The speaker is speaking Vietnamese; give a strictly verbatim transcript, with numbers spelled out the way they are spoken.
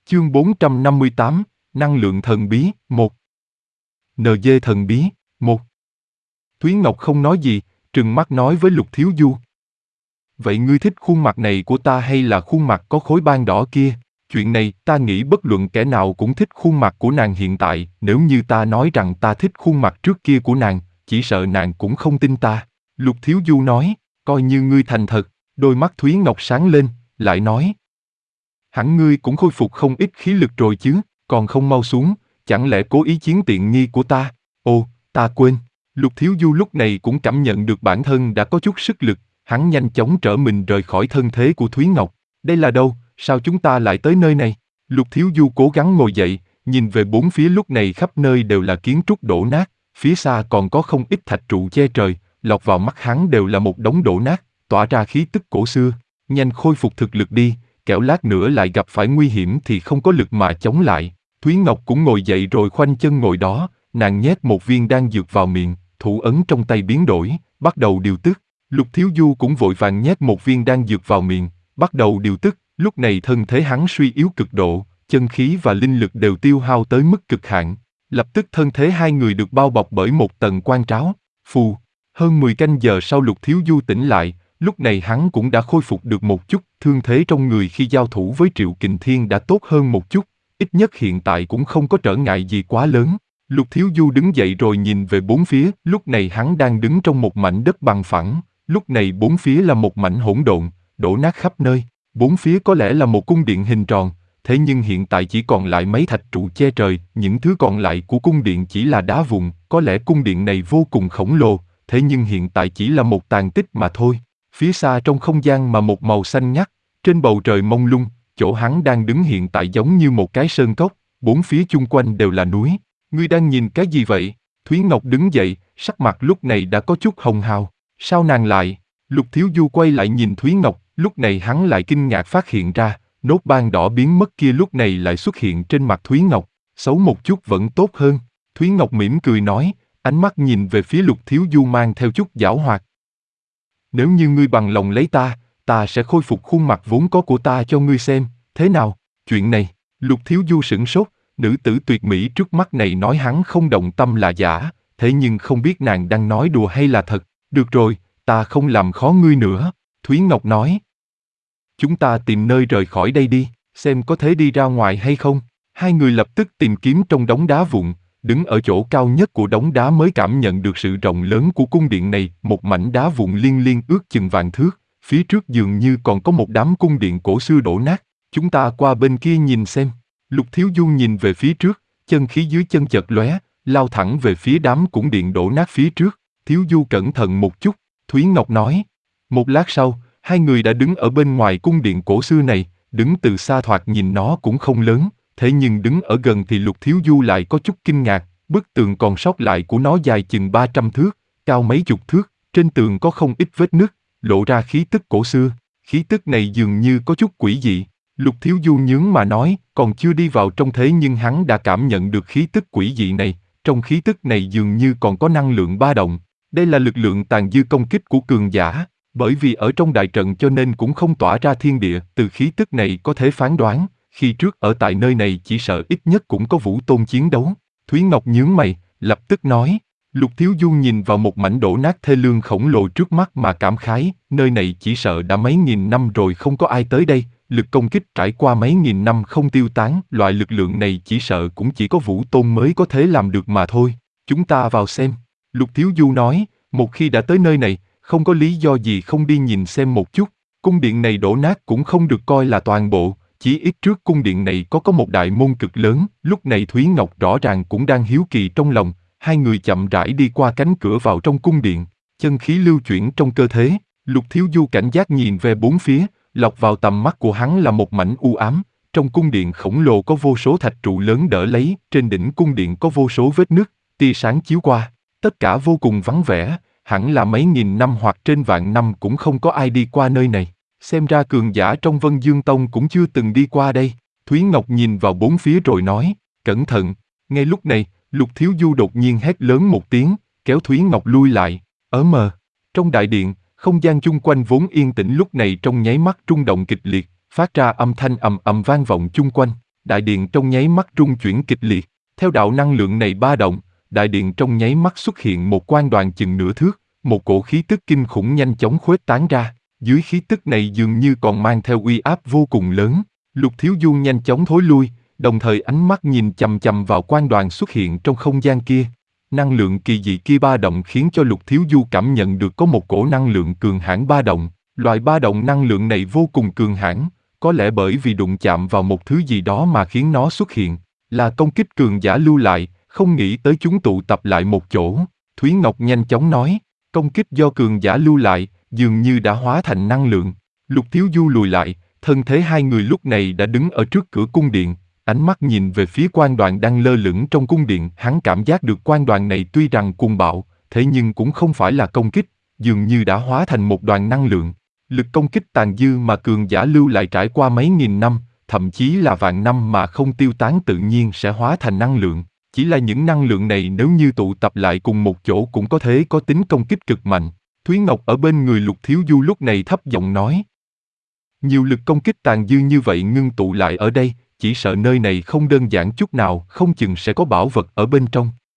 Chương bốn trăm năm mươi tám, Năng lượng thần bí, một. en giê thần bí, một. Thúy Ngọc không nói gì, trừng mắt nói với Lục Thiếu Du. Vậy ngươi thích khuôn mặt này của ta hay là khuôn mặt có khối ban đỏ kia? Chuyện này, ta nghĩ bất luận kẻ nào cũng thích khuôn mặt của nàng hiện tại, nếu như ta nói rằng ta thích khuôn mặt trước kia của nàng, chỉ sợ nàng cũng không tin ta. Lục Thiếu Du nói, coi như ngươi thành thật, đôi mắt Thúy Ngọc sáng lên, lại nói. Hẳn ngươi cũng khôi phục không ít khí lực rồi chứ, còn không mau xuống, chẳng lẽ cố ý chiếm tiện nghi của ta? Ồ, ta quên. Lục Thiếu Du lúc này cũng cảm nhận được bản thân đã có chút sức lực, hắn nhanh chóng trở mình rời khỏi thân thế của Thúy Ngọc. Đây là đâu, sao chúng ta lại tới nơi này? Lục Thiếu Du cố gắng ngồi dậy, nhìn về bốn phía lúc này khắp nơi đều là kiến trúc đổ nát, phía xa còn có không ít thạch trụ che trời, lọt vào mắt hắn đều là một đống đổ nát, tỏa ra khí tức cổ xưa. Nhanh khôi phục thực lực đi, kẻo lát nữa lại gặp phải nguy hiểm thì không có lực mà chống lại. Thúy Ngọc cũng ngồi dậy rồi khoanh chân ngồi đó, nàng nhét một viên đan dược vào miệng, thủ ấn trong tay biến đổi, bắt đầu điều tức. Lục Thiếu Du cũng vội vàng nhét một viên đan dược vào miệng, bắt đầu điều tức. Lúc này thân thế hắn suy yếu cực độ, chân khí và linh lực đều tiêu hao tới mức cực hạn. Lập tức thân thế hai người được bao bọc bởi một tầng quang tráo. Phù, hơn mười canh giờ sau Lục Thiếu Du tỉnh lại, lúc này hắn cũng đã khôi phục được một chút, thương thế trong người khi giao thủ với Triệu Kình Thiên đã tốt hơn một chút, ít nhất hiện tại cũng không có trở ngại gì quá lớn. Lục Thiếu Du đứng dậy rồi nhìn về bốn phía, lúc này hắn đang đứng trong một mảnh đất bằng phẳng, lúc này bốn phía là một mảnh hỗn độn, đổ nát khắp nơi, bốn phía có lẽ là một cung điện hình tròn, thế nhưng hiện tại chỉ còn lại mấy thạch trụ che trời, những thứ còn lại của cung điện chỉ là đá vụn, có lẽ cung điện này vô cùng khổng lồ, thế nhưng hiện tại chỉ là một tàn tích mà thôi. Phía xa trong không gian mà một màu xanh ngắt, trên bầu trời mông lung, chỗ hắn đang đứng hiện tại giống như một cái sơn cốc, bốn phía chung quanh đều là núi. Ngươi đang nhìn cái gì vậy? Thúy Ngọc đứng dậy, sắc mặt lúc này đã có chút hồng hào. Sao nàng lại? Lục Thiếu Du quay lại nhìn Thúy Ngọc, lúc này hắn lại kinh ngạc phát hiện ra, nốt ban đỏ biến mất kia lúc này lại xuất hiện trên mặt Thúy Ngọc, xấu một chút vẫn tốt hơn. Thúy Ngọc mỉm cười nói, ánh mắt nhìn về phía Lục Thiếu Du mang theo chút giảo hoạt. Nếu như ngươi bằng lòng lấy ta, ta sẽ khôi phục khuôn mặt vốn có của ta cho ngươi xem, thế nào? Chuyện này, Lục Thiếu Du sửng sốt, nữ tử tuyệt mỹ trước mắt này nói hắn không động tâm là giả, thế nhưng không biết nàng đang nói đùa hay là thật. Được rồi, ta không làm khó ngươi nữa, Thúy Ngọc nói. Chúng ta tìm nơi rời khỏi đây đi, xem có thể đi ra ngoài hay không. Hai người lập tức tìm kiếm trong đống đá vụn, đứng ở chỗ cao nhất của đống đá mới cảm nhận được sự rộng lớn của cung điện này, một mảnh đá vụn liên liên ước chừng vạn thước, phía trước dường như còn có một đám cung điện cổ xưa đổ nát. Chúng ta qua bên kia nhìn xem. Lục Thiếu Du nhìn về phía trước, chân khí dưới chân chợt lóe, lao thẳng về phía đám cung điện đổ nát phía trước. Thiếu Du cẩn thận một chút, Thúy Ngọc nói. Một lát sau, hai người đã đứng ở bên ngoài cung điện cổ xưa này, đứng từ xa thoạt nhìn nó cũng không lớn, thế nhưng đứng ở gần thì Lục Thiếu Du lại có chút kinh ngạc, bức tường còn sót lại của nó dài chừng ba trăm thước, cao mấy chục thước, trên tường có không ít vết nứt, lộ ra khí tức cổ xưa, khí tức này dường như có chút quỷ dị. Lục Thiếu Du nhướng mà nói, còn chưa đi vào trong thế nhưng hắn đã cảm nhận được khí tức quỷ dị này, trong khí tức này dường như còn có năng lượng ba động. Đây là lực lượng tàn dư công kích của cường giả, bởi vì ở trong đại trận cho nên cũng không tỏa ra thiên địa, từ khí tức này có thể phán đoán, khi trước ở tại nơi này chỉ sợ ít nhất cũng có vũ tôn chiến đấu. Thúy Ngọc nhướng mày, lập tức nói, Lục Thiếu Du nhìn vào một mảnh đổ nát thê lương khổng lồ trước mắt mà cảm khái, nơi này chỉ sợ đã mấy nghìn năm rồi không có ai tới đây, lực công kích trải qua mấy nghìn năm không tiêu tán, loại lực lượng này chỉ sợ cũng chỉ có vũ tôn mới có thể làm được mà thôi. Chúng ta vào xem. Lục Thiếu Du nói, một khi đã tới nơi này, không có lý do gì không đi nhìn xem một chút. Cung điện này đổ nát cũng không được coi là toàn bộ, chỉ ít trước cung điện này có có một đại môn cực lớn. Lúc này Thúy Ngọc rõ ràng cũng đang hiếu kỳ trong lòng, hai người chậm rãi đi qua cánh cửa vào trong cung điện, chân khí lưu chuyển trong cơ thể. Lục Thiếu Du cảnh giác nhìn về bốn phía, lọt vào tầm mắt của hắn là một mảnh u ám. Trong cung điện khổng lồ có vô số thạch trụ lớn đỡ lấy, trên đỉnh cung điện có vô số vết nứt, tia sáng chiếu qua. Tất cả vô cùng vắng vẻ, hẳn là mấy nghìn năm hoặc trên vạn năm cũng không có ai đi qua nơi này. Xem ra cường giả trong Vân Dương Tông cũng chưa từng đi qua đây. Thúy Ngọc nhìn vào bốn phía rồi nói, cẩn thận. Ngay lúc này, Lục Thiếu Du đột nhiên hét lớn một tiếng, kéo Thúy Ngọc lui lại. Ở mờ, trong đại điện, không gian chung quanh vốn yên tĩnh lúc này trong nháy mắt rung động kịch liệt, phát ra âm thanh ầm ầm vang vọng chung quanh. đại điện trong nháy mắt rung chuyển kịch liệt. Theo đạo năng lượng này ba động, đại điện trong nháy mắt xuất hiện một quang đoàn chừng nửa thước, một cổ khí tức kinh khủng nhanh chóng khuếch tán ra. Dưới khí tức này dường như còn mang theo uy áp vô cùng lớn. Lục Thiếu Du nhanh chóng thối lui, đồng thời ánh mắt nhìn chằm chằm vào quang đoàn xuất hiện trong không gian kia. Năng lượng kỳ dị kia ba động khiến cho Lục Thiếu Du cảm nhận được có một cổ năng lượng cường hãn ba động. Loại ba động năng lượng này vô cùng cường hãn, có lẽ bởi vì đụng chạm vào một thứ gì đó mà khiến nó xuất hiện. Là công kích cường giả lưu lại, không nghĩ tới chúng tụ tập lại một chỗ. Thúy Ngọc nhanh chóng nói, công kích do cường giả lưu lại, dường như đã hóa thành năng lượng. Lục Thiếu Du lùi lại, thân thế hai người lúc này đã đứng ở trước cửa cung điện, ánh mắt nhìn về phía quang đoàn đang lơ lửng trong cung điện. Hắn cảm giác được quang đoàn này tuy rằng cuồng bạo, thế nhưng cũng không phải là công kích, dường như đã hóa thành một đoàn năng lượng. Lực công kích tàn dư mà cường giả lưu lại trải qua mấy nghìn năm, thậm chí là vạn năm mà không tiêu tán tự nhiên sẽ hóa thành năng lượng. Chỉ là những năng lượng này nếu như tụ tập lại cùng một chỗ cũng có thể có tính công kích cực mạnh. Thúy Ngọc ở bên người Lục Thiếu Du lúc này thấp giọng nói. Nhiều lực công kích tàn dư như vậy ngưng tụ lại ở đây, chỉ sợ nơi này không đơn giản chút nào, không chừng sẽ có bảo vật ở bên trong.